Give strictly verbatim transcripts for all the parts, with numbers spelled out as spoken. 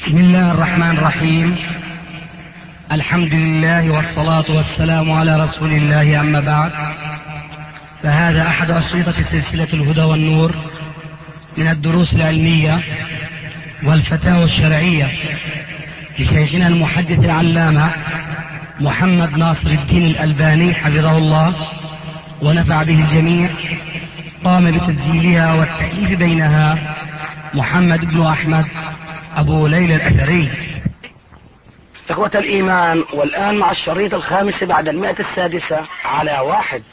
بسم الله الرحمن الرحيم. الحمد لله والصلاة والسلام على رسول الله، أما بعد، فهذا أحد أشرطة سلسلة الهدى والنور من الدروس العلمية والفتاوى الشرعية لشيخنا المحدث العلامة محمد ناصر الدين الألباني حفظه الله ونفع به الجميع. قام بتسجيلها والتأليف بينها محمد بن أحمد أبو ليلى الأثري. إخوة الإيمان، والآن مع الشريط الخامس بعد المئة السادسة على واحد.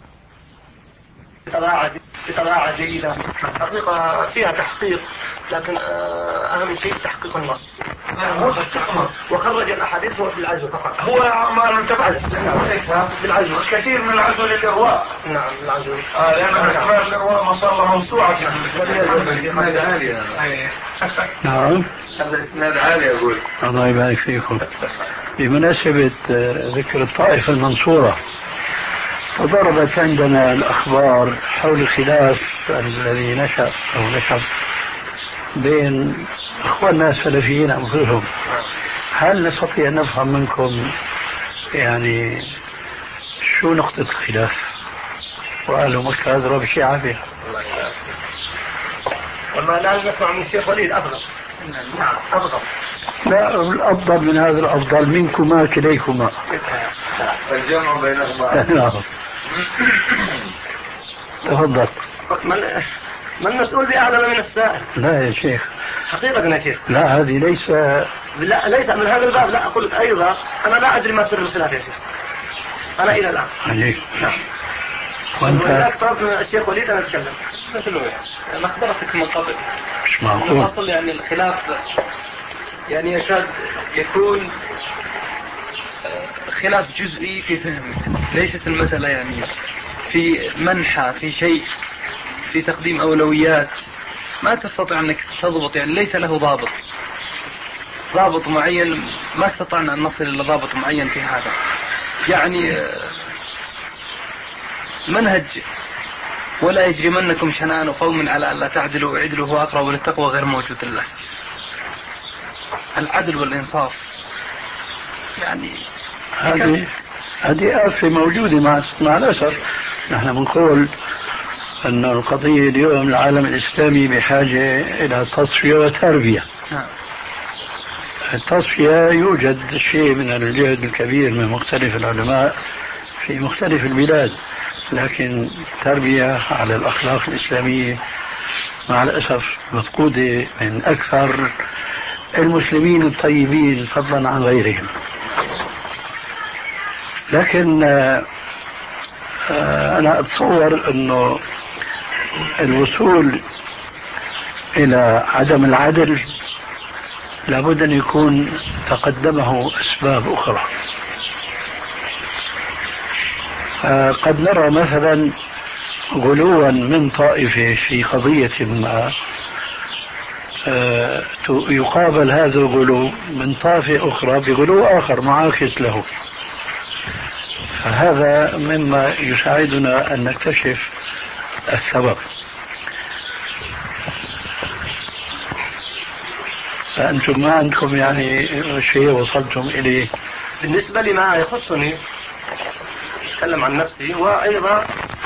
بطباعة جيدة حقيقة فيها تحقيق، لكن أهم شيء تحقيق النص. وخرج الأحاديث هو في العزو فقط، هو ما تفعل بالعزو كثير من العزو للإرواء. نعم العزو آه لأن احتمال الإرواء ما صار له موسوعة. إسناد عالي. نعم هذا إسناد عالي أقول. الله يبارك فيكم. بمناسبة ذكر الطائفة المنصورة، تضربت عندنا الأخبار حول الخلاف الذي نشأ أو نشأ بين أخواننا السلفيين أنفسهم. هل نستطيع أن نفهم منكم يعني شو نقطة الخلاف؟ وأهل مكة أدرى بشيء فيها. وما لا نسمع من الشيخ وليد أفضل. نعم أفضل. لا، الأفضل من هذا الأفضل منكما كليكما. الجمع بينهما. نعم. تفضل. من من المسؤول بأعلم من السائل؟ لا يا شيخ. حقيقة يا شيخ. لا، هذه ليس. لا ليس من هذا الباب. لا أقول لك أيضا أنا لا أدري ما سر الخلاف يا شيخ. أنا إلى الآن. عليك. نعم. وأنت طلب من الشيخ وليد أن أتكلم. مثله يعني ما أخبرتك من قبل. مش معقول. الأصل يعني الخلاف يعني يكاد يكون خلاف جزئي في فهم، ليست المسألة يعني في منحى في شيء، في تقديم أولويات ما تستطيع أنك تضبط، يعني ليس له ضابط ضابط معين. ما استطعنا أن نصل إلى ضابط معين في هذا. يعني منهج ولا يجرمنكم شنآن قوم على ألا تعدلوا اعدلوا هو أقرب للتقوى غير موجود للأسف. العدل والإنصاف يعني هذه هذه آفة موجودة مع مع الأسف. نحن بنقول أن القضية اليوم العالم الإسلامي بحاجة إلى تصفية وتربية. التصفية يوجد شيء من الجهد الكبير من مختلف العلماء في مختلف البلاد، لكن التربية على الأخلاق الإسلامية مع الأسف مفقودة من أكثر المسلمين الطيبين فضلا عن غيرهم. لكن أنا أتصور أنه الوصول إلى عدم العدل لابد أن يكون تقدمه أسباب أخرى. قد نرى مثلا غلوا من طائفة في قضية ما، يقابل هذا الغلو من طائفة أخرى بغلو آخر معاكس له، فهذا مما يساعدنا أن نكتشف السبب. فأنتم ما عندكم يعني شيء وصلتم إليه؟ بالنسبة لما يخصني أتكلم عن نفسي، وأيضا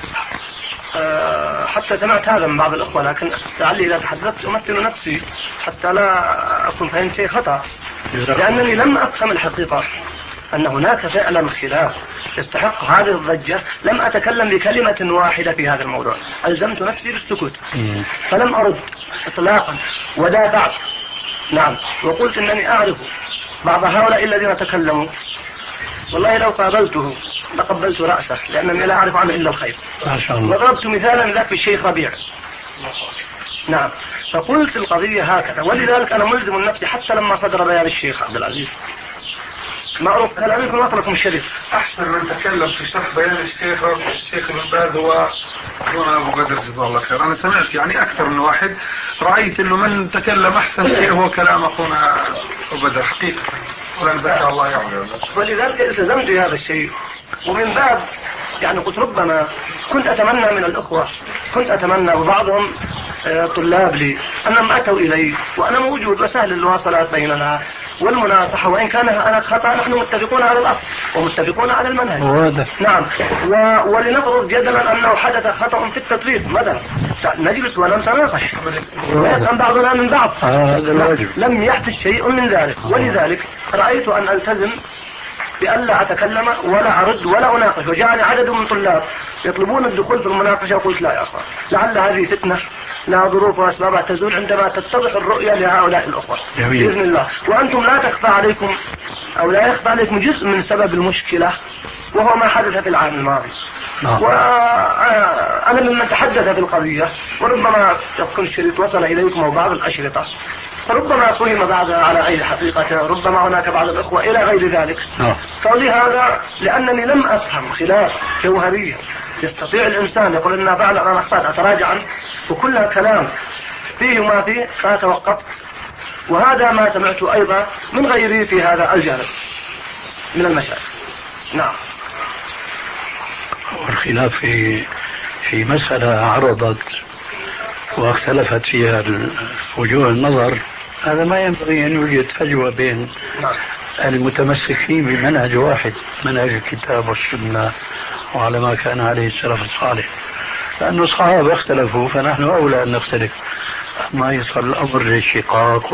أه حتى سمعت هذا من بعض الأخوة، لكن لعلي إذا تحدثت أمثل نفسي حتى لا أكون فهمت شيء خطأ، لأنني لم أفهم الحقيقة أن هناك فعلا خلاف يستحق هذه الضجة. لم أتكلم بكلمة واحدة في هذا الموضوع، ألزمت نفسي بالسكوت فلم أرد إطلاقا ودافعت. نعم، وقلت أنني أعرف بعض هؤلاء الذين تكلموا، والله لو قابلته لقبلت رأسه، لأنني لا أعرف عنه إلا الخير. ما شاء الله. وضربت مثالا ذاك بالشيخ ربيع. نعم، فقلت القضية هكذا، ولذلك أنا ملزم نفسي حتى لما صدر بيان الشيخ عبد العزيز. معروف كلامكم وأطلقكم الشريف. أحسن من تكلم في شرح بيان الشيخ الشيخ ابن باز هو دون أبو بدر جزاه الله خير. أنا سمعت يعني أكثر من واحد، رأيت إنه من تكلم أحسن شيء هو كلام أخونا أبو بدر حقيقة، ولا نزكى الله يعلم. ولذلك التزمت بهذا الشيء، ومن باب يعني قلت ربما كنت أتمنى من الأخوة، كنت أتمنى وبعضهم طلاب لي أنهم أتوا إلي وأنا موجود وسهل المواصلات بيننا والمناصحة، وإن كان أنا خطأ نحن متفقون على الأصل ومتفقون على المنهج. واضح. نعم. و... ولنفرض جدلا أنه حدث خطأ في التطبيق مثلا، نجلس ونتناقش ويفهم بعضنا من بعض. هذا الواجب. لم يحدث شيء من ذلك. ولذلك رأيت أن ألتزم بألا أتكلم ولا أرد ولا أناقش، وجاءني عدد من طلاب يطلبون الدخول في المناقشة، وقلت لا يا أخوان، لعل هذه فتنة لا ظروف وأسبابها تزول عندما تتضح الرؤية لهؤلاء الأخوة بإذن الله. وأنتم لا تخفى عليكم أو لا يخفى عليكم جزء من سبب المشكلة، وهو ما حدث في العام الماضي. وأنا ممن تحدث في القضية، وربما يكون الشريط وصل إليكم أو بعض الأشرطة، ربما فهم بعضها على غير حقيقته، ربما هناك بعض الأخوة إلى غير ذلك. فلهذا لأنني لم أفهم خلاف جوهري يستطيع الإنسان يقول إنها فعلا أنا أخطأت أتراجع عنه، وكلها كلام فيه ما فيه، فتوقفت. وهذا ما سمعته أيضا من غيري في هذا الجانب من المشاكل. نعم. والخلاف في في مسألة عرضت واختلفت فيها وجوه النظر، هذا ما ينبغي أن يوجد فجوة بين المتمسكين بمنهج واحد، منهج الكتاب والسنة وعلى ما كان عليه السلف الصالح، لأن الصحابة اختلفوا فنحن أولى أن نختلف. ما يصل الأمر للشقاق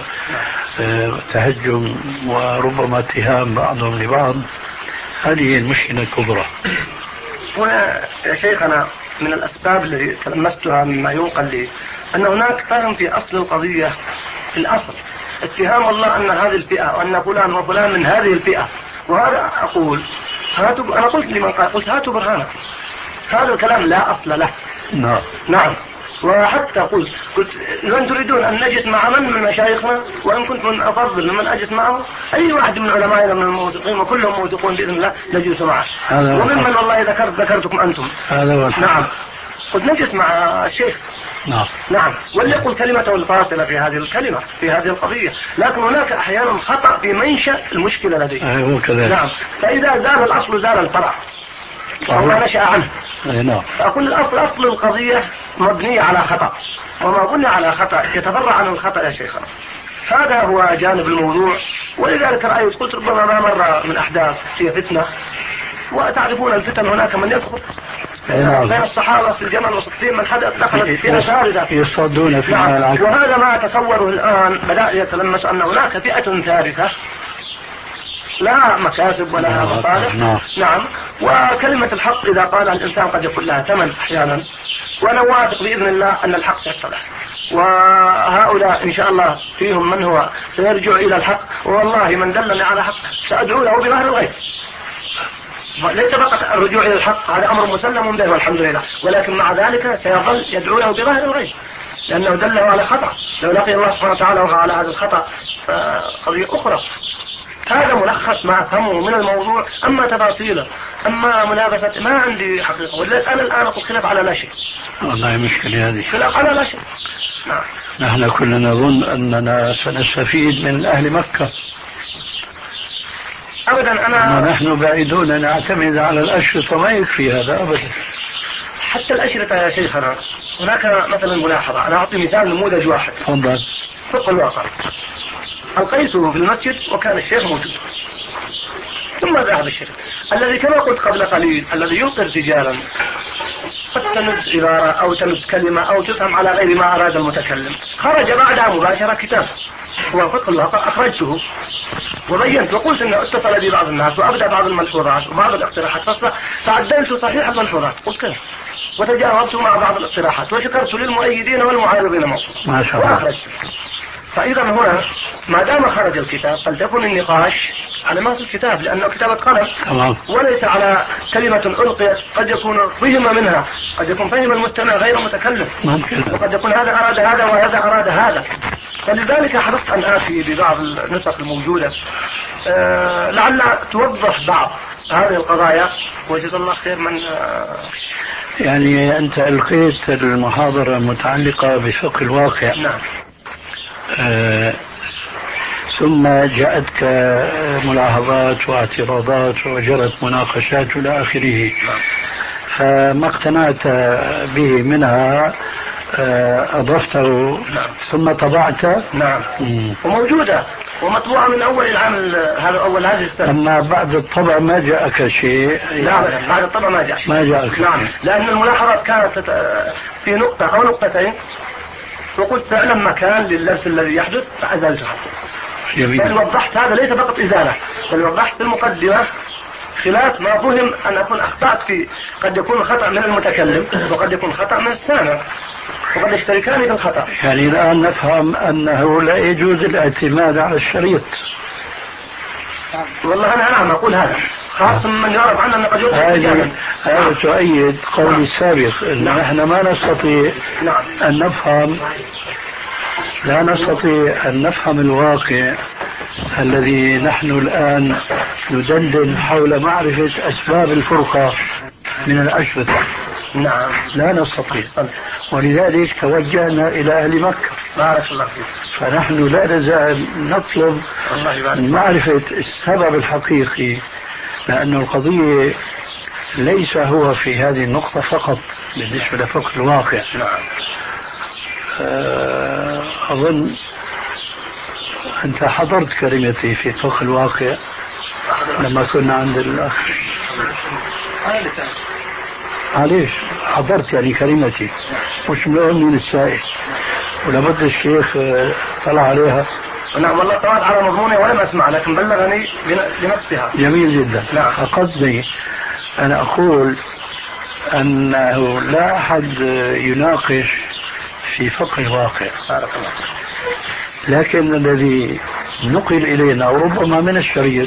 وتهجم وربما اتهام بعضهم لبعض، هذه المشكلة الكبرى. هنا يا شيخنا من الأسباب التي تلمستها مما ينقل لي أن هناك فهم في أصل القضية، في الأصل اتهام الله أن هذه الفئة وأن فلان وفلان من هذه الفئة، وهذا أقول هاتوا، أنا قلت لمن قال قلت هاتوا برهانك، هذا الكلام لا أصل له. نعم. نعم. وحتى قلت قلت لن تريدون أن نجلس مع من من مشايخنا، وإن كنت من أفضل من أجلس معه أي واحد من علمائنا من الموثقين وكلهم موثقون بإذن الله نجلس معه، وممن والله ذكرت ذكرتكم أنتم. هذا هو. نعم. قلت نجلس مع الشيخ. نعم. نعم. وليقل كلمته الفاصلة في هذه الكلمة في هذه القضية، لكن هناك أحيانا خطأ في منشأ المشكلة لديه. أيوة كذلك. نعم. فإذا زال الأصل زال الفرع وما نشأ عنه. نعم. فأقول الأصل أصل القضية مبنية على خطأ، وما بني على خطأ يتفرع عن الخطأ يا شيخنا. هذا هو جانب الموضوع. ولذلك رأيت قلت ربما ما مر من أحداث هي فتنة، وتعرفون الفتن هناك من يدخل بين الصحابة في الجمل وصفين من حدث دخلت فيها ثالثة يصدون في نعم. وهذا ما أتصوره الآن بدأ يتلمس أن هناك فئة ثالثة لا مكاسب ولا مصالح. نعم. نعم. وكلمة الحق إذا قال الإنسان قد يكون لها ثمن أحيانا، وأنا واثق بإذن الله أن الحق سيتضح، وهؤلاء إن شاء الله فيهم من هو سيرجع إلى الحق، والله من دلني على حق سأدعو له بظهر الغيب. ليس فقط الرجوع إلى الحق، هذا أمر مسلم به والحمد لله، ولكن مع ذلك سيظل يدعو له بظهر الغيب لأنه دله على خطأ، لو لقي الله سبحانه وتعالى وهو على هذا الخطأ قضية أخرى. هذا ملخص ما أفهمه من الموضوع. أما تفاصيله أما منافسة ما عندي حقيقة، ولذلك أنا الآن أقول خلاف على لا شيء. والله مشكلة هذه. خلاف على لا شيء. نعم. نحن كلنا نظن أننا سنستفيد من أهل مكة. أبدا. أنا ونحن بعيدون نعتمد على الأشرطة، ما يكفي هذا أبدا. حتى الأشرطة يا شيخنا هناك مثلا ملاحظة، أنا أعطي مثال نموذج واحد. تفضل. فوق الواقع ألقيته في المسجد وكان الشيخ موجود، ثم ذهب الشيخ الذي كما قلت قبل قليل الذي يلقي ارتجالا قد تنبس عبارة أو تنبس كلمة أو تفهم على غير ما أراد المتكلم، خرج بعدها مباشرة كتاب هو فوق الواقع أخرجته وبينت وقلت أنه اتصل بي بعض الناس وأبدأ بعض الملحوظات وبعض الاقتراحات، فعدلت صحيح الملحوظات قلت كذا وتجاوبت مع بعض الاقتراحات وشكرت للمؤيدين والمعارضين موصولا ما شاء الله. وأخرجت. فإذا هنا ما دام خرج الكتاب فلتكن النقاش على ما في الكتاب لأنه كتابة قلم وليس على كلمة ألقيت قد يكون فهم منها، قد يكون فهم المستمع غير متكلم، وقد يكون هذا أراد هذا وهذا أراد هذا. فلذلك حرصت أن آتي ببعض النسخ الموجودة أه لعل توضح بعض هذه القضايا وجزا الله خير من أه يعني أنت ألقيت المحاضرة المتعلقة بفقه الواقع. نعم. آه ثم جاءتك ملاحظات واعتراضات وجرت مناقشات إلى آخره. نعم. فما اقتنعت به منها أضفته ثم طبعته. نعم. مم. وموجودة ومطبوعة من أول العام هذا أول هذه السنة. أما بعد الطبع ما جاءك شيء؟ لا بعد الطبع ما جاء شيء. ما جاءك. نعم، لأن الملاحظات كانت في نقطة أو نقطتين، وقلت أعلم مكان للبس الذي يحدث فأزلتها. جميل. بل وضحت هذا ليس فقط إزالة، بل وضحت في المقدمة خلاف ما فهم أن أكون أخطأت في، قد يكون خطأ من المتكلم وقد يكون خطأ من السامع وقد يشتركان في الخطأ. يعني الآن نفهم أنه لا يجوز الاعتماد على الشريط. والله أنا نعم أقول هذا، خاصة من يعرف عنه أن قد يكون هذا هذا تؤيد قولي السابق أن نعم. نحن ما نستطيع نعم. أن نفهم لا نستطيع أن نفهم الواقع الذي نحن الآن ندندن حول معرفة أسباب الفرقة من الأشرطة. نعم. لا نستطيع، ولذلك توجهنا إلى أهل مكة. بارك الله فيك. فنحن لا نزال نطلب معرفة السبب الحقيقي، لأن القضية ليس هو في هذه النقطة فقط بالنسبة لفقه الواقع. نعم. أظن أنت حضرت كلمتي في فقه الواقع لما كنا عند الأخ. معليش حضرت يعني كلمتي مش من السائل، ولابد الشيخ طلع عليها. نعم والله طلعت على مضموني ولم أسمع، لكن بلغني بنفسها. جميل جدا. نعم. فقصدي أنا أقول أنه لا أحد يناقش في فقه الواقع، لكن الذي نقل إلينا وربما من الشريط،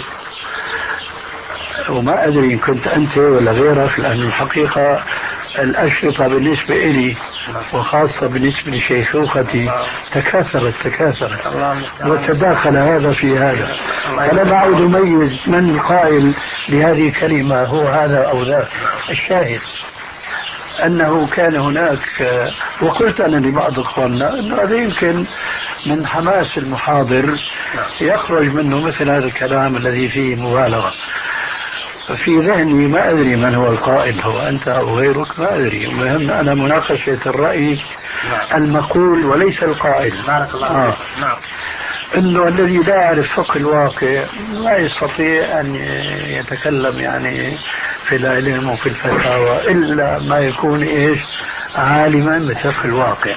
وما أدري إن كنت أنت ولا غيرك، لأن الحقيقة الأشرطة بالنسبة إلي وخاصة بالنسبة لشيخوختي تكاثرت تكاثرت وتداخل هذا في هذا، فلا أعود أميز من القائل لهذه الكلمة هو هذا أو ذاك. الشاهد أنه كان هناك، وقلت أنا لبعض إخواننا أنه هذا يمكن من حماس المحاضر يخرج منه مثل هذا الكلام الذي فيه مبالغة. في ذهني ما أدري من هو القائل، هو أنت أو غيرك ما أدري، المهم أنا مناقشة الرأي المقول وليس القائل. آه. نعم. أنه الذي لا يعرف فقه الواقع لا يستطيع أن يتكلم يعني في العلم وفي الفتاوى إلا ما يكون إيش عالما بفقه الواقع.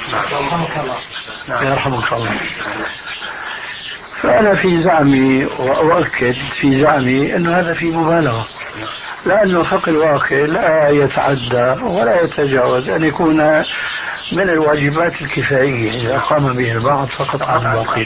يرحمك الله. فأنا في زعمي وأؤكد في زعمي أنه هذا في مبالغة، لأنه فقه الواقع لا يتعدى ولا يتجاوز أن يكون من الواجبات الكفائية إذا قام به البعض فقط عن الباقين.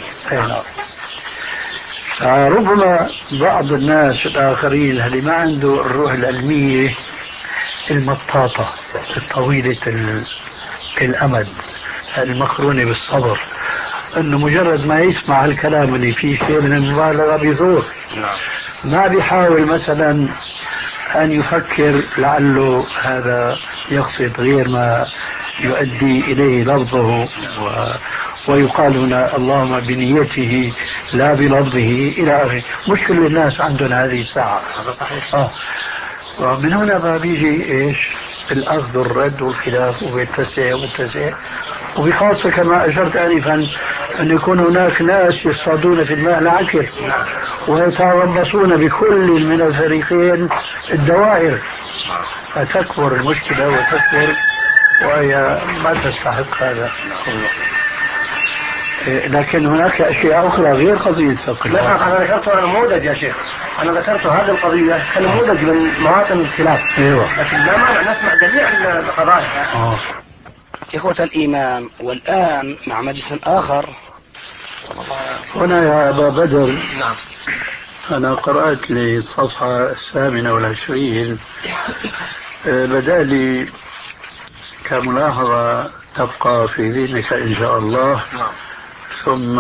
ربما بعض الناس الآخرين اللي ما عنده الروح العلمية المطاطة الطويلة الأمد المقرونة بالصبر، أنه مجرد ما يسمع الكلام اللي فيه شيء من المبالغة بيزور، ما بيحاول مثلا أن يفكر لعله هذا يقصد غير ما يؤدي إليه لفظه، و... ويقال هنا اللهم بنيته لا بلفظه إلى آخره. مش كل الناس عندهم هذه الساعة. هذا صحيح. آه. ومن هنا ما بيجي إيش الأخذ والرد والخلاف وبيتسع وبيتسع، وبخاصة كما أشرت آنفا أن يكون هناك ناس يصطادون في الماء العكر ويتربصون بكل من الفريقين الدوائر، فتكبر المشكلة وتكبر وهي ما تستحق هذا كله. لكن هناك أشياء أخرى غير قضية فقه. لا أنا ذكرت نموذج يا شيخ، أنا ذكرت هذه القضية كنموذج من مواطن الخلاف. أيوة. لكن لا مانع نسمع جميع القضايا. آه. إخوة الإيمان، والآن مع مجلس آخر. هنا يا أبا بدر. نعم. أنا قرأت لي الصفحة الثامنة والعشرين، بدأ لي كملاحظة تبقى في ذهنك إن شاء الله. نعم. ثم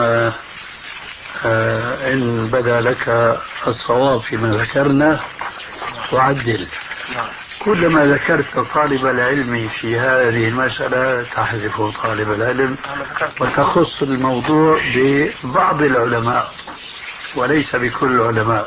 إن بدا لك الصواب فيما ذكرنا وعدل. نعم. كلما ذكرت طالب العلم في هذه المسألة تحذف طالب العلم وتخص الموضوع ببعض العلماء وليس بكل العلماء.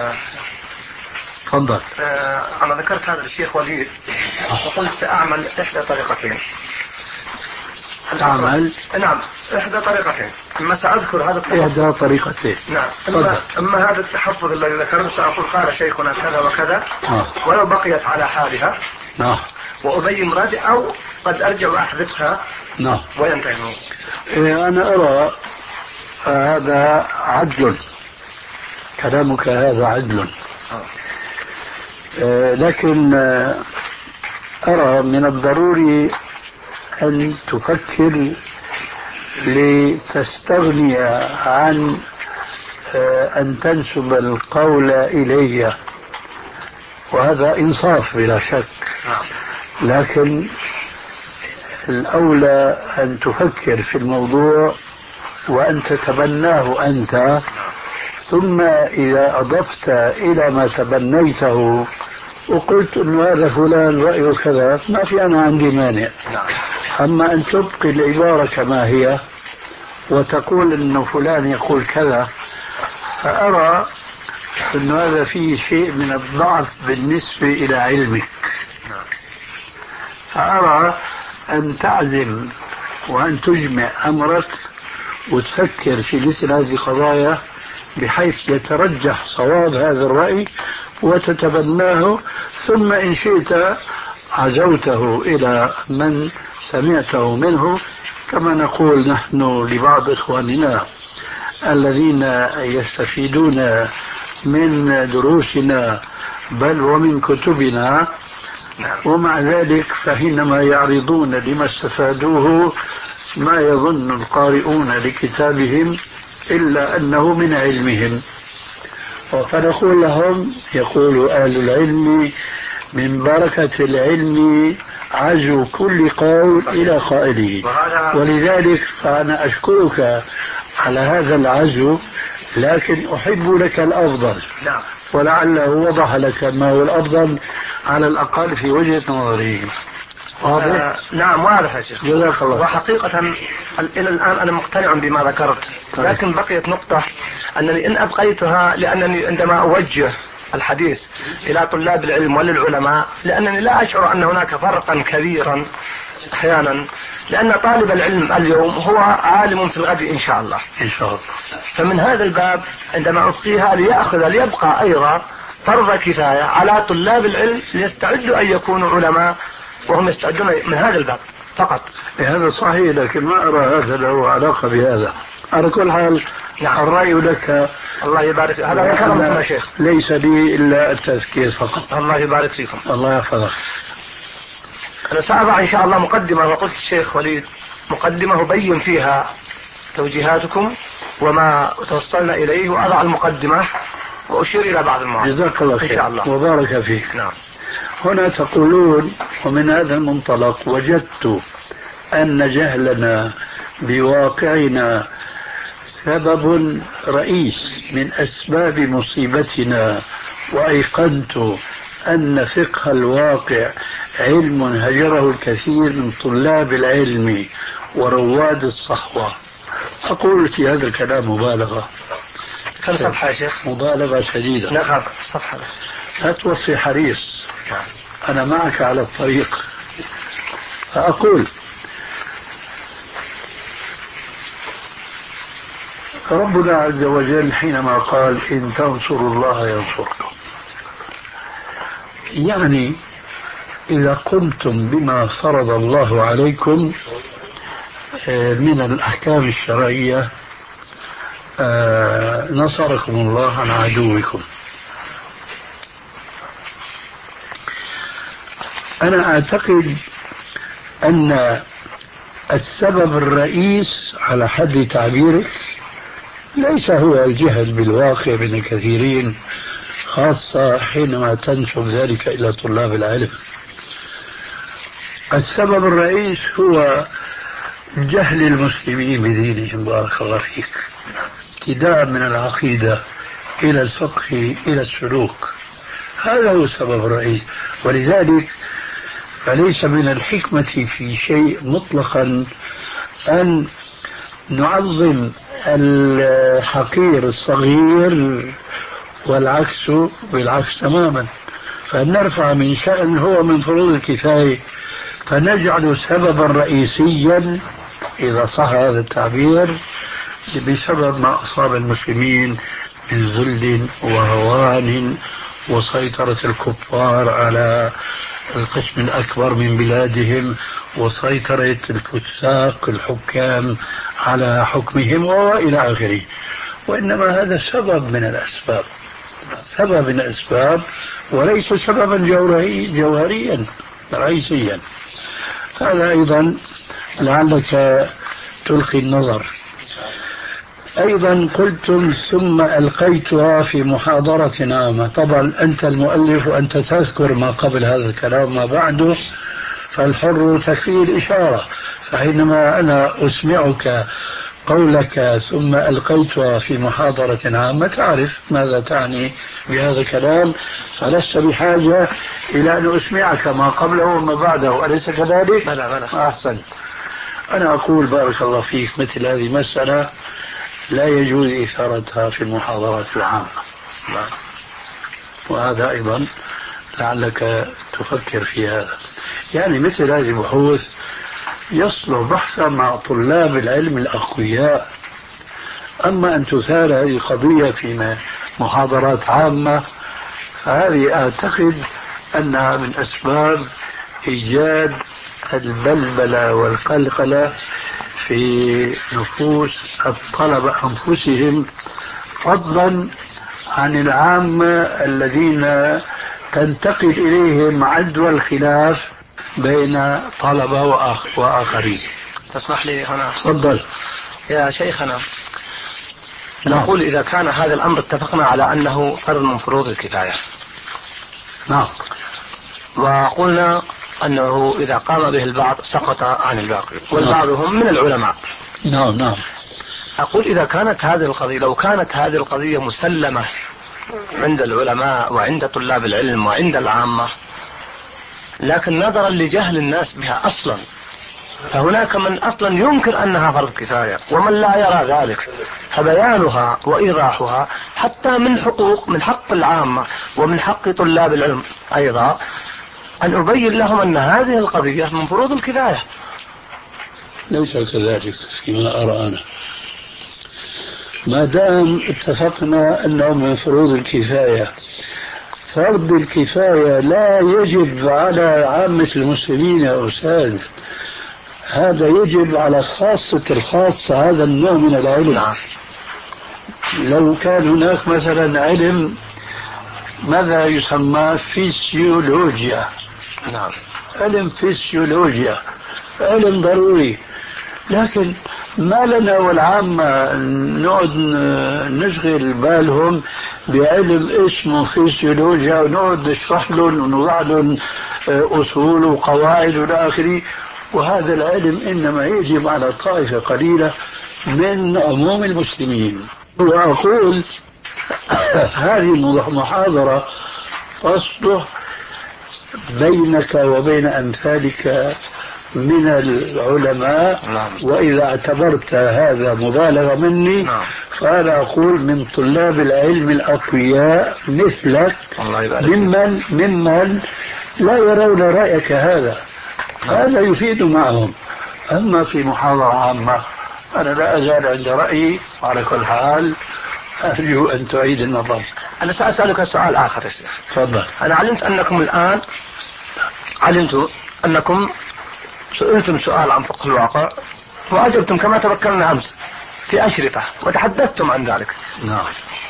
تفضل. أنا ذكرت هذا الشيخ وليد وقلت سأعمل إحدى طريقتين. تعمل؟ نعم، إحدى طريقتين. أما سأذكر هذا التحفظ. إحدى طريقتين. نعم. أما, أما هذا التحفظ الذي ذكرت سأقول قال شيخنا كذا وكذا. آه. ولو بقيت على حالها. نعم. وأبين مرادي أو قد أرجع وأحذفها. نعم. وينتهي. إيه أنا أرى هذا عدل، كلامك هذا عدل. آه. لكن آه أرى من الضروري أن تفكر لتستغني عن أن تنسب القول إلي، وهذا إنصاف بلا شك، لكن الأولى أن تفكر في الموضوع وأن تتبناه أنت، ثم إذا أضفت إلى ما تبنيته وقلت أن هذا فلان رأيه كذا، ما في أنا عندي مانع. أما أن تبقي العبارة كما هي وتقول أن فلان يقول كذا، فأرى أن هذا فيه شيء من الضعف بالنسبة إلى علمك. فأرى أن تعزم وأن تجمع أمرك وتفكر في مثل هذه القضايا بحيث يترجح صواب هذا الرأي وتتبناه، ثم إن شئت عزوته إلى من سمعته منه، كما نقول نحن لبعض إخواننا الذين يستفيدون من دروسنا بل ومن كتبنا، ومع ذلك فحينما يعرضون لما استفادوه ما يظن القارئون لكتابهم إلا أنه من علمهم، فنقول لهم يقول أهل العلم من بركة العلم عزو كل قول إلى قائله، ولذلك فأنا أشكرك على هذا العزو، لكن أحب لك الأفضل، ولعله وضح لك ما هو الأفضل على الأقل في وجهة نظري. آه نعم واضح يا شيخ، جزاك الله. وحقيقة إلى الآن أنا مقتنع بما ذكرت، لكن بقيت نقطة أنني إن أبقيتها، لأنني عندما أوجه الحديث إلى طلاب العلم وللعلماء، لأنني لا أشعر أن هناك فرقا كبيرا أحيانا، لأن طالب العلم اليوم هو عالم في الغد إن شاء الله إن شاء الله. فمن هذا الباب عندما أبقيها ليأخذ ليبقى أيضا فرض كفاية على طلاب العلم ليستعدوا أن يكونوا علماء، وهم يستعدون من هذا الباب فقط. هذا صحيح، لكن ما أرى هذا له علاقة بهذا. على كل حال نعم. الرأي لك. الله يبارك فيك. هذا كلامكم يا شيخ، ليس لي إلا التذكير فقط. الله يبارك فيكم. الله يحفظك. أنا سأضع إن شاء الله مقدمة، وقلت الشيخ وليد مقدمة أبين فيها توجيهاتكم وما توصلنا إليه، وأضع المقدمة وأشير إلى بعض المواضيع. جزاك الله خير. إن شاء الله. وبارك فيك. نعم. هنا تقولون ومن هذا المنطلق وجدت أن جهلنا بواقعنا سبب رئيس من أسباب مصيبتنا، وأيقنت أن فقه الواقع علم هجره الكثير من طلاب العلم ورواد الصحوة. أقول في هذا الكلام مبالغة. كم صفحة يا شيخ؟ مبالغة شديدة. نعم صفحة. لا توصي حريص، أنا معك على الطريق. فأقول ربنا عز وجل حينما قال إن تنصروا الله ينصركم، يعني إذا قمتم بما فرض الله عليكم من الأحكام الشرعية نصركم الله عن عدوكم. أنا أعتقد أن السبب الرئيس على حد تعبيرك ليس هو الجهل بالواقع من الكثيرين، خاصة حينما تنسب ذلك إلى طلاب العلم. السبب الرئيس هو جهل المسلمين بدينهم، بارك الله فيك، ابتداء من العقيدة إلى الفقه إلى السلوك، هذا هو السبب الرئيس. ولذلك فليس من الحكمة في شيء مطلقا أن نعظم الحقير الصغير، والعكس بالعكس تماما، فنرفع من شأن هو من فروض الكفاية فنجعل سببا رئيسيا إذا صح هذا التعبير، بسبب ما أصاب المسلمين من ذل وهوان وسيطرة الكفار على القسم الأكبر من بلادهم وسيطرة الفساق الحكام على حكمهم وإلى آخره. وإنما هذا سبب من الأسباب، سبب من الأسباب وليس سببا جوهري جوهريا رئيسيا. هذا أيضا لعلك تلقي النظر. أيضا قلتم ثم ألقيتها في محاضرة عامة. طبعا أنت المؤلف وأنت تذكر ما قبل هذا الكلام ما بعده، فالحر تكفيه الإشارة. فحينما أنا أسمعك قولك ثم ألقيتها في محاضرة عامة تعرف ماذا تعني بهذا الكلام، فلست بحاجة إلى أن أسمعك ما قبله وما بعده، أليس كذلك؟ بلى بلى. أحسن. أنا أقول بارك الله فيك مثل هذه مسألة لا يجوز إثارتها في المحاضرات العامة، وهذا أيضا لعلك تفكر في هذا. يعني مثل هذه البحوث يصلح بحثا مع طلاب العلم الأقوياء، أما أن تثار هذه القضية في محاضرات عامة فهذه أعتقد أنها من أسباب إيجاد البلبلة والقلقلة في نفوس الطلبة أنفسهم، فضلا عن العامة الذين تنتقل إليهم عدوى الخلاف بين طلبة وآخرين. تسمح لي هنا؟ تفضل يا شيخنا. نقول إذا كان هذا الأمر اتفقنا على أنه فرض من فروض الكفاية. نعم. وقلنا أنه إذا قام به البعض سقط عن الباقي، والبعضهم من العلماء. نعم نعم. أقول إذا كانت هذه القضية لو كانت هذه القضية مسلمة عند العلماء وعند طلاب العلم وعند العامة، لكن نظرا لجهل الناس بها أصلا، فهناك من أصلا ينكر أنها فرض كفاية ومن لا يرى ذلك، فبيانها وإيضاحها حتى من حقوق من حق العامة ومن حق طلاب العلم أيضا أن أبين لهم أن هذه القضية من فروض الكفاية. ليس كذلك فيما أرى أنا، ما دام اتفقنا أنه من فروض الكفاية. فرض الكفاية لا يجب على عامة المسلمين يا أستاذ، هذا يجب على خاصة الخاصة هذا النوع من العلم. لو كان هناك مثلا علم ماذا يسمى فيسيولوجيا، نعم، علم فيسيولوجيا علم ضروري، لكن ما لنا والعامة نقعد نشغل بالهم بعلم اسمه فيسيولوجيا ونقعد نشرح لهم ونوضع لهم أصول وقواعد والى آخره، وهذا العلم إنما يجب على طائفة قليلة من عموم المسلمين. وأقول هذه المحاضرة تصلح بينك وبين أمثالك من العلماء، وإذا اعتبرت هذا مبالغة مني فأنا أقول من طلاب العلم الأقوياء مثلك ممن, ممن لا يرون رأيك هذا، هذا يفيد معهم. أما في محاضرة عامة أنا لا أزال عند رأيي، على كل حال أرجو أن تعيد النظر. أنا سأسألك سؤال آخر يا شيخ. تفضل. أنا علمت أنكم الآن علمت أنكم سئلتم سؤال عن فقه الواقع وأجبتم كما تذكرنا أمس في أشرطة وتحدثتم عن ذلك. نعم.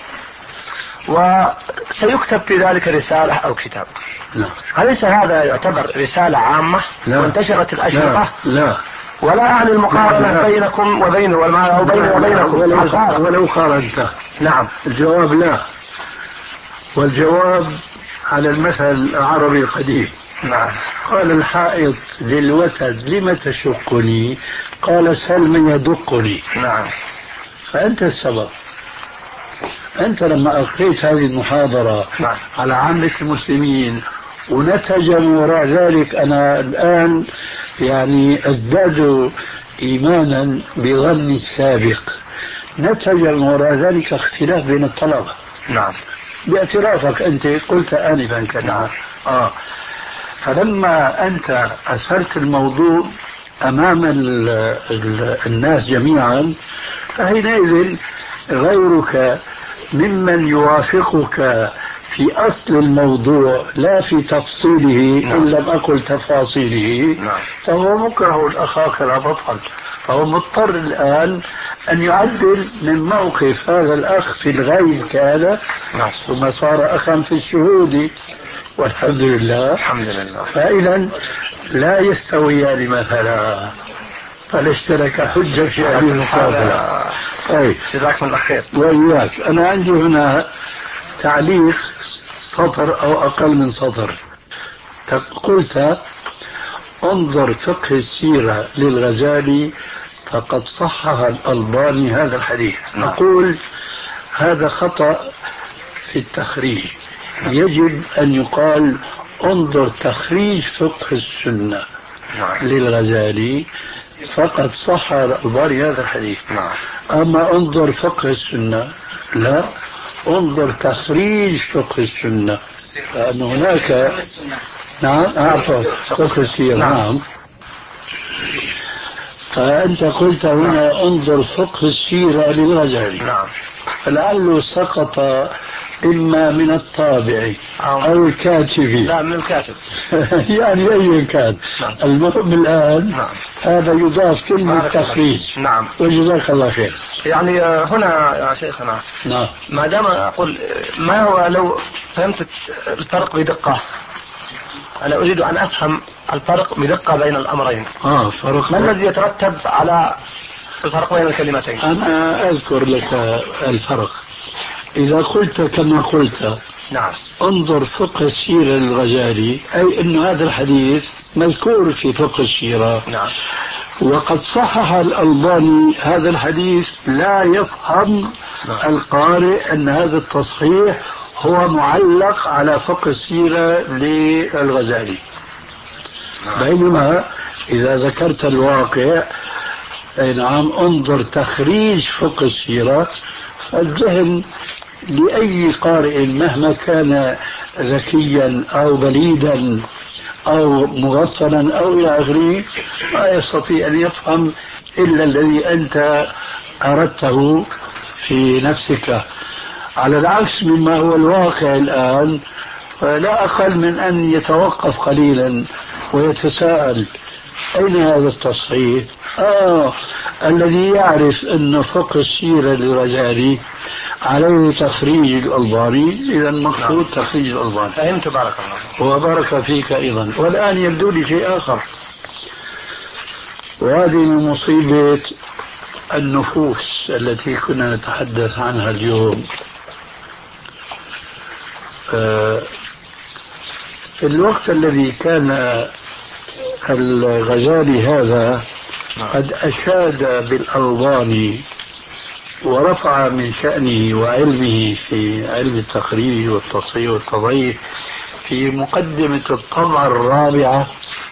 وسيكتب في ذلك رسالة أو كتاب. نعم. أليس هذا يعتبر رسالة عامة وانتشرت الأشرطة؟ لا. لا. ولا أعني المقارنة لا. بينكم وبينه أو بينه وبينكم ولو قارنت. نعم. الجواب لا، والجواب على المثل العربي القديم. نعم. قال الحائط للوتد لم تشقني؟ قال سل من يدقني. نعم. فأنت السبب. أنت لما ألقيت هذه المحاضرة نعم. على عامة المسلمين ونتج من وراء ذلك، أنا الآن يعني أزداد إيمانا بظني السابق، نتج من وراء ذلك اختلاف بين الطلبة. نعم. باعترافك أنت قلت آنفا كذا. نعم. آه. فلما أنت أثرت الموضوع أمام ال ال الناس جميعا، فحينئذ غيرك ممن يوافقك في أصل الموضوع لا في تفصيله، نعم. إن لم أقل تفاصيله، نعم. فهو مكره أخاك لا تفعل، فهو مضطر الآن أن يعدل من موقف هذا الأخ في الغيب كان، نعم. ثم صار أخا في الشهود، والحمد لله. الحمد لله. فإذا لا يستويان مثلا، فلاشترك حجة في هذه المقابلة. طيب جزاكم الله خير. وإياك. أنا عندي هنا تعليق سطر أو أقل من سطر. قلت انظر فقه السيرة للغزالي فقد صحح الألباني هذا الحديث. نقول هذا خطأ في التخريج، يجب أن يقال انظر تخريج فقه السنة للغزالي فقد صح الألباني هذا الحديث. أما انظر فقه السنة لا، انظر تخريج فقه السنة، لأن هناك نعم أعطى فقه السيرة. نعم. نعم. فأنت قلت هنا انظر فقه السيرة للغزالي. نعم. فلعله سقط إما من الطابع أو الكاتب. لا، من الكاتب. يعني أي كان. نعم. المهم الآن، نعم. هذا يضاف كلمة تخريج. نعم. وجزاك الله خير. يعني هنا يا شيخنا، نعم. ما دام أقول ما هو لو فهمت الفرق بدقة، أنا أريد أن أفهم الفرق بدقة بين الأمرين. آه فرق. ما الذي يترتب على الفرق بين الكلمتين؟ أنا أذكر لك الفرق. إذا قلت كما قلت، نعم. انظر فقه السيرة للغزالي، أي أن هذا الحديث مذكور في فقه السيرة. نعم. وقد صحح الألباني هذا الحديث، لا يفهم نعم. القارئ أن هذا التصحيح هو معلق على فقه السيرة للغزالي. نعم. بينما إذا ذكرت الواقع، أي نعم انظر تخريج فقه السيرة، فالذهن لأي قارئ مهما كان ذكيا أو بليدا أو مغفلا أو إلى آخره ما يستطيع أن يفهم إلا الذي أنت أردته في نفسك، على العكس مما هو الواقع الآن. فلا أقل من أن يتوقف قليلا ويتساءل أين هذا التصحيح؟ آه الذي يعرف أن فقه السيرة للغزالي عليه تخريج الألباني، إذا مقصود تخريج الألباني. فهمت، بارك الله. وبارك فيك أيضا. والآن يبدو لي شيء آخر، وهذه من مصيبة النفوس التي كنا نتحدث عنها اليوم. آه في الوقت الذي كان الغزالي هذا قد أشاد بالألباني ورفع من شأنه وعلمه في علم التخريج والتصحيح والتضعيف في مقدمة الطبعة الرابعة،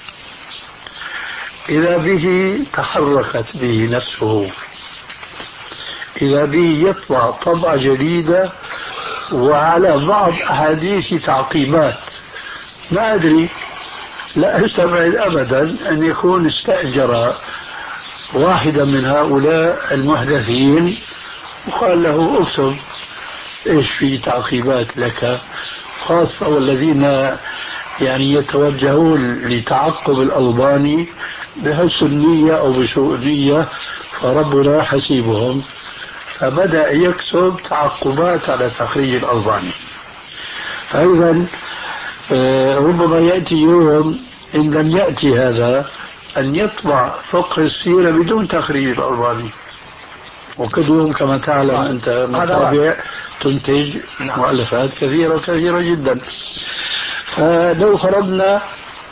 إذا به تحركت به نفسه، إذا به يطبع طبعة جديدة وعلى بعض أحاديث تعقيبات. ما أدري، لا أستبعد أبدا أن يكون استأجر واحدا من هؤلاء المحدثين وقال له اكتب ايش في تعقيبات لك، خاصة والذين يعني يتوجهون لتعقب الألباني بحسن نية أو بسوء نية، فربنا حسيبهم. فبدأ يكتب تعقبات على تخريج الألباني. فإذا ربما يأتي يوم إن لم يأتي هذا أن يطبع فقه السيرة بدون تخريج الألباني. وكدوم كما تعلم أنت مطابع تنتج مؤلفات كثيرة كثيرة جدا. فلو فرضنا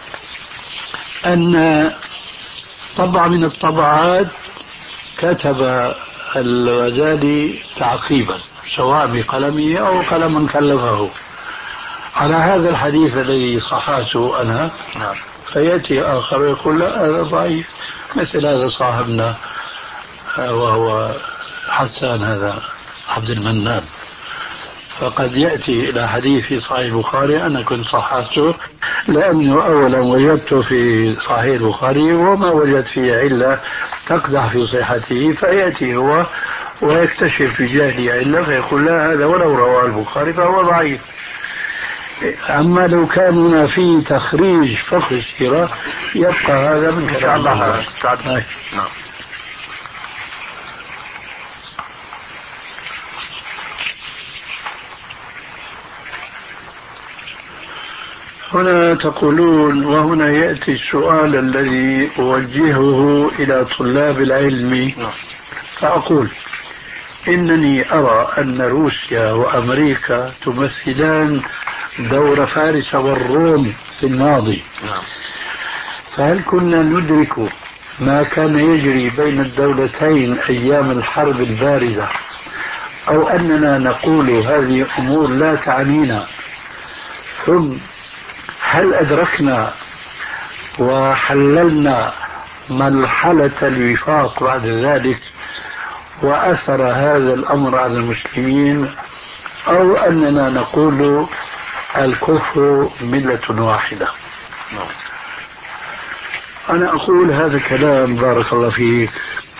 أن طبعة من الطبعات كتب الغزالي تعقيبا سواء بقلمه أو قلما كلفه على هذا الحديث الذي صححته أنا، نعم. فيأتي آخر يقول لا هذا ضعيف، مثل هذا صاحبنا وهو حسان هذا عبد المنان، فقد يأتي إلى حديث في صحيح البخاري أنا كنت صححته، لأنه أولا وجدته في صحيح البخاري وما وجد فيه علة تقدح في صحته، فيأتي هو ويكتشف في جهله علة فيقول لا هذا ولو رواه البخاري فهو ضعيف. أما لو كان هنا في تخريج فقه السيرة يبقى هذا من إن شاء الله. نعم. هنا تقولون، وهنا يأتي السؤال الذي أوجهه إلى طلاب العلم، فأقول إنني أرى أن روسيا وأمريكا تمثلان دور فارس والروم في الماضي، فهل كنا ندرك ما كان يجري بين الدولتين أيام الحرب الباردة، أو أننا نقول هذه أمور لا تعنينا، ثم هل أدركنا وحللنا مرحلة الوفاق بعد ذلك وأثر هذا الأمر على المسلمين، أو أننا نقول الكفر ملة واحدة؟ أنا أقول هذا الكلام بارك الله فيك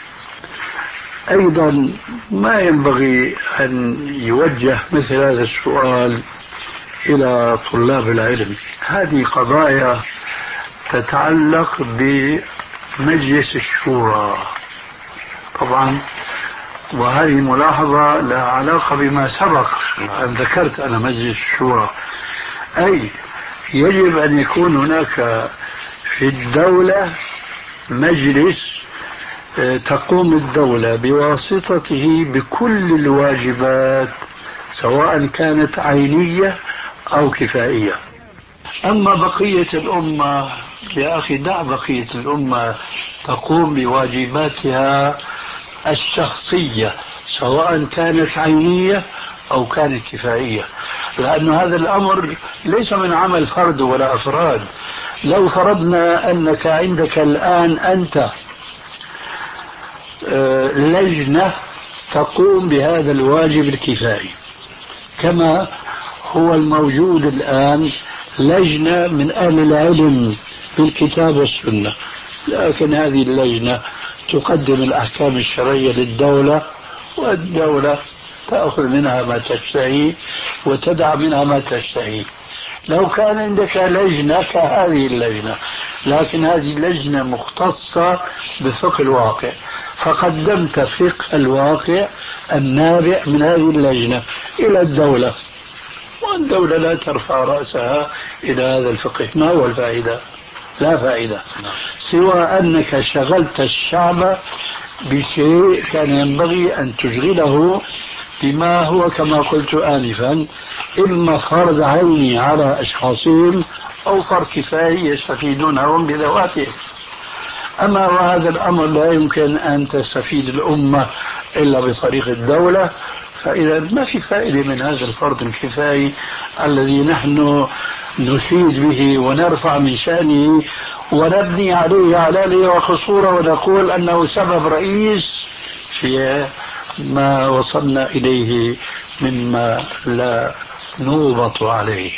أيضا ما ينبغي أن يوجه مثل هذا السؤال إلى طلاب العلم. هذه قضايا تتعلق بمجلس الشورى طبعا، وهذه ملاحظة لها علاقة بما سبق أن ذكرت أنا مجلس الشورى، أي يجب أن يكون هناك في الدولة مجلس تقوم الدولة بواسطته بكل الواجبات سواء كانت عينية أو كفائية. أما بقية الأمة يا أخي دع بقية الأمة تقوم بواجباتها الشخصية سواء كانت عينية أو كانت كفائية، لأن هذا الأمر ليس من عمل فرد ولا أفراد. لو فرضنا أنك عندك الآن أنت لجنة تقوم بهذا الواجب الكفائي كما هو الموجود الآن لجنة من أهل العلم بالكتاب والسنة، لكن هذه اللجنة تقدم الأحكام الشرعية للدولة والدولة تأخذ منها ما تشتهي وتدع منها ما تشتهي. لو كان عندك لجنة كهذه اللجنة، لكن هذه اللجنة مختصة بفقه الواقع، فقدمت فقه الواقع النابع من هذه اللجنة إلى الدولة، والدولة لا ترفع رأسها إلى هذا الفقه، ما هو الفائدة؟ لا فائدة سوى أنك شغلت الشعب بشيء كان ينبغي أن تشغله بما هو كما قلت آنفا إما فرض عيني على أشخاصهم أو فرض كفاية يستفيدون هم بذواتهم. أما وهذا الأمر لا يمكن أن تستفيد الأمة إلا بطريق الدولة، فإذا ما في فائدة من هذا الفرض الكفاية الذي نحن نشيد به ونرفع من شأنه ونبني عليه علالية وخصورة ونقول أنه سبب رئيس في ما وصلنا إليه مما لا نوبط عليه.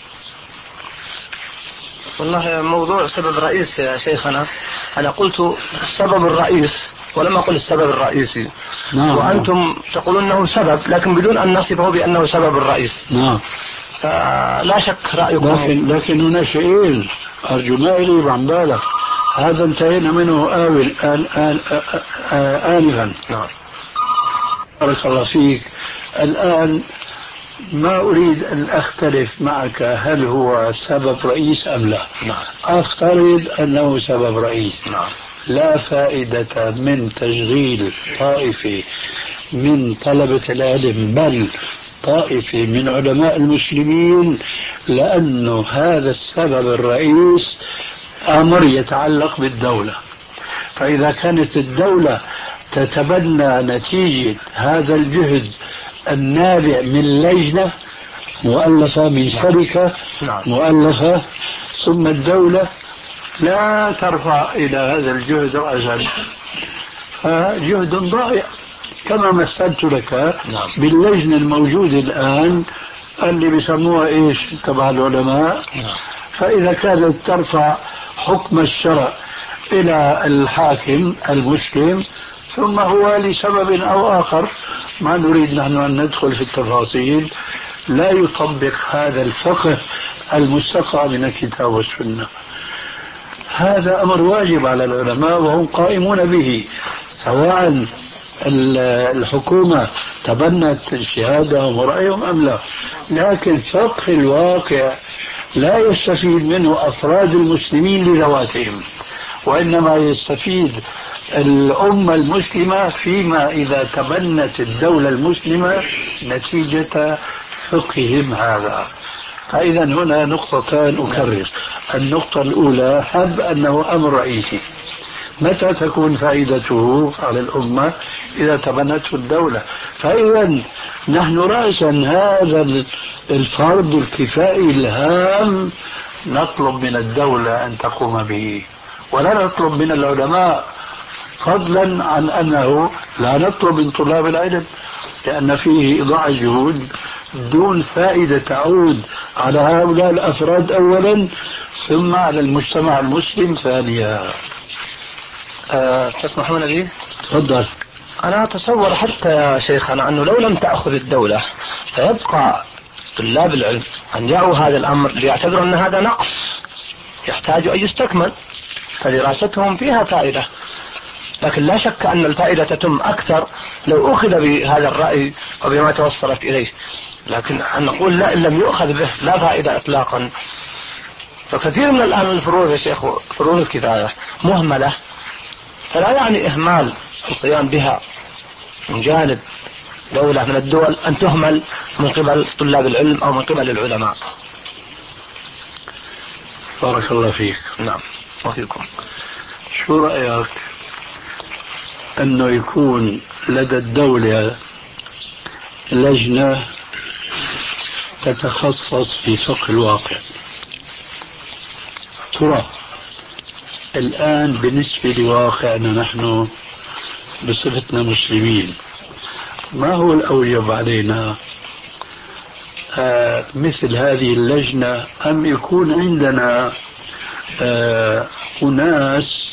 والله موضوع سبب رئيس يا شيخنا، أنا قلت السبب الرئيس ولم أقل السبب الرئيسي. نعم. وأنتم تقولون أنه سبب لكن بدون أن نصفه بأنه سبب الرئيس. نعم. فلا شك رأيكم. لكن, لكن هنا شيئين أرجو ما يغيب عن بالك، هذا انتهينا منه آول آن آن آنفا. نعم. بارك الله فيك. الآن ما أريد أن أختلف معك هل هو سبب رئيس أم لا. نعم. أفترض أنه سبب رئيس. نعم. لا فائدة من تشغيل طائفة من طلبة العلم بل طائفة من علماء المسلمين، لأنه هذا السبب الرئيس أمر يتعلق بالدولة. فإذا كانت الدولة تتبنى نتيجة هذا الجهد النابع من لجنة مؤلفة من شركة مؤلفة، ثم الدولة لا ترفع إلى هذا الجهد رأسا، فجهد ضائع كما مثلت لك نعم. باللجنة الموجودة الآن اللي بيسموها إيش تبع العلماء. نعم. فإذا كانت ترفع حكم الشرع إلى الحاكم المسلم ثم هو لسبب أو آخر، ما نريد نحن أن ندخل في التفاصيل، لا يطبق هذا الفقه المستقى من الكتاب والسنة، هذا أمر واجب على العلماء وهم قائمون به، سواء الحكومة تبنت اجتهادهم ورأيهم أم لا. لكن فقه الواقع لا يستفيد منه أفراد المسلمين لذواتهم، وإنما يستفيد الأمة المسلمة فيما إذا تبنت الدولة المسلمة نتيجة فقههم هذا. فإذا هنا نقطتان أكرر. النقطة الأولى هب أنه أمر رئيسي، متى تكون فائدته على الأمة؟ إذا تبنته الدولة. فإذا نحن رأسا هذا الفرض الكفائي الهام نطلب من الدولة أن تقوم به، ولا نطلب من العلماء، فضلا عن أنه لا نطلب من طلاب العلم، لأن فيه إضاعة جهود دون فائدة تعود على هؤلاء الأفراد أولا، ثم على المجتمع المسلم ثانيا. أستاذ محمد نبيه تفضل. أنا أتصور حتى يا شيخنا أنه لو لم تأخذ الدولة فيبقى طلاب العلم أن جاءوا هذا الأمر ليعتبروا أن هذا نقص يحتاج أن يستكمل، فدراستهم فيها فائدة. لكن لا شك أن الفائدة تتم أكثر لو أخذ بهذا الرأي وبما توصلت إليه، لكن أن نقول لا إن لم يؤخذ به لا فائدة إطلاقا. فكثير من الآن الفروض يا شيخ، فروض الكفاية مهملة، فلا يعني إهمال القيام بها من جانب دولة من الدول أن تهمل من قبل طلاب العلم أو من قبل العلماء. بارك الله فيك. نعم وفيكم. شو رأيك أنه يكون لدى الدولة لجنة تتخصص في فقه الواقع؟ ترى الآن بالنسبة لواقعنا نحن بصفتنا مسلمين ما هو الأوجب علينا؟ آه مثل هذه اللجنة، أم يكون عندنا آه أناس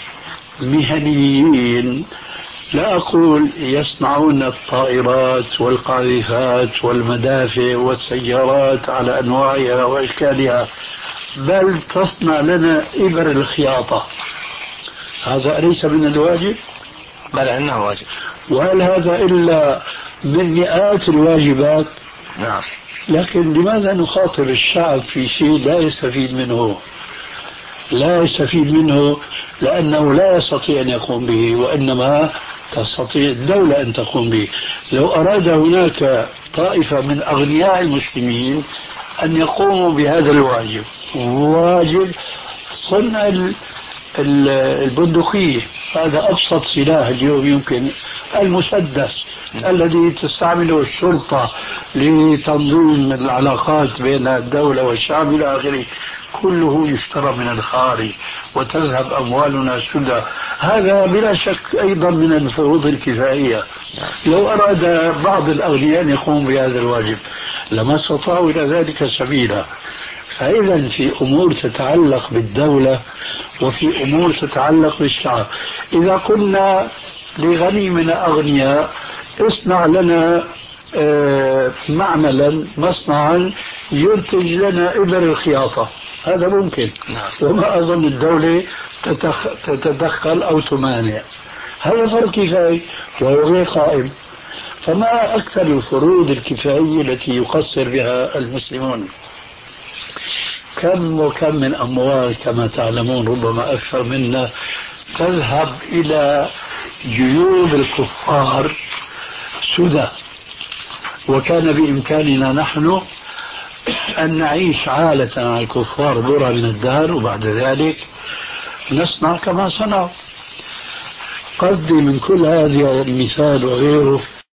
مهنيين، لا أقول يصنعون الطائرات والقاذفات والمدافع والسيارات على أنواعها وأشكالها، بل تصنع لنا إبر الخياطة، هذا أليس من الواجب؟ بل إنه واجب. وهل هذا إلا من مئات الواجبات؟ نعم. لكن لماذا نخاطر الشعب في شيء لا يستفيد منه؟ لا يستفيد منه لأنه لا يستطيع أن يقوم به، وإنما تستطيع الدولة أن تقوم به. لو أراد هناك طائفة من أغنياء المسلمين أن يقوموا بهذا الواجب، واجب صنع البندقية، هذا أبسط سلاح اليوم يمكن، المسدس الذي تستعمله الشرطة لتنظيم العلاقات بين الدولة والشعب إلى آخره، كله يشترى من الخارج وتذهب أموالنا سدى. هذا بلا شك أيضا من الفروض الكفائية. لو أراد بعض الأغنياء أن يقوموا بهذا الواجب لما استطاعوا إلى ذلك سبيلا. فإذا في أمور تتعلق بالدولة وفي أمور تتعلق بالشعب، إذا قلنا لغني من أغنياء اصنع لنا معملا مصنعا ينتج لنا إبر الخياطة، هذا ممكن، وما أظن الدولة تتدخل أو تمانع، هذا فرض كفاية وهو غير قائم. فما أكثر الفروض الكفائية التي يقصر بها المسلمون. كم وكم من أموال كما تعلمون ربما أكثر منا تذهب إلى جيوب الكفار سدى، وكان بإمكاننا نحن أن نعيش عالة على الكفار برا من الدهر، وبعد ذلك نصنع كما صنعوا. قصدي من كل هذه المثال وغيره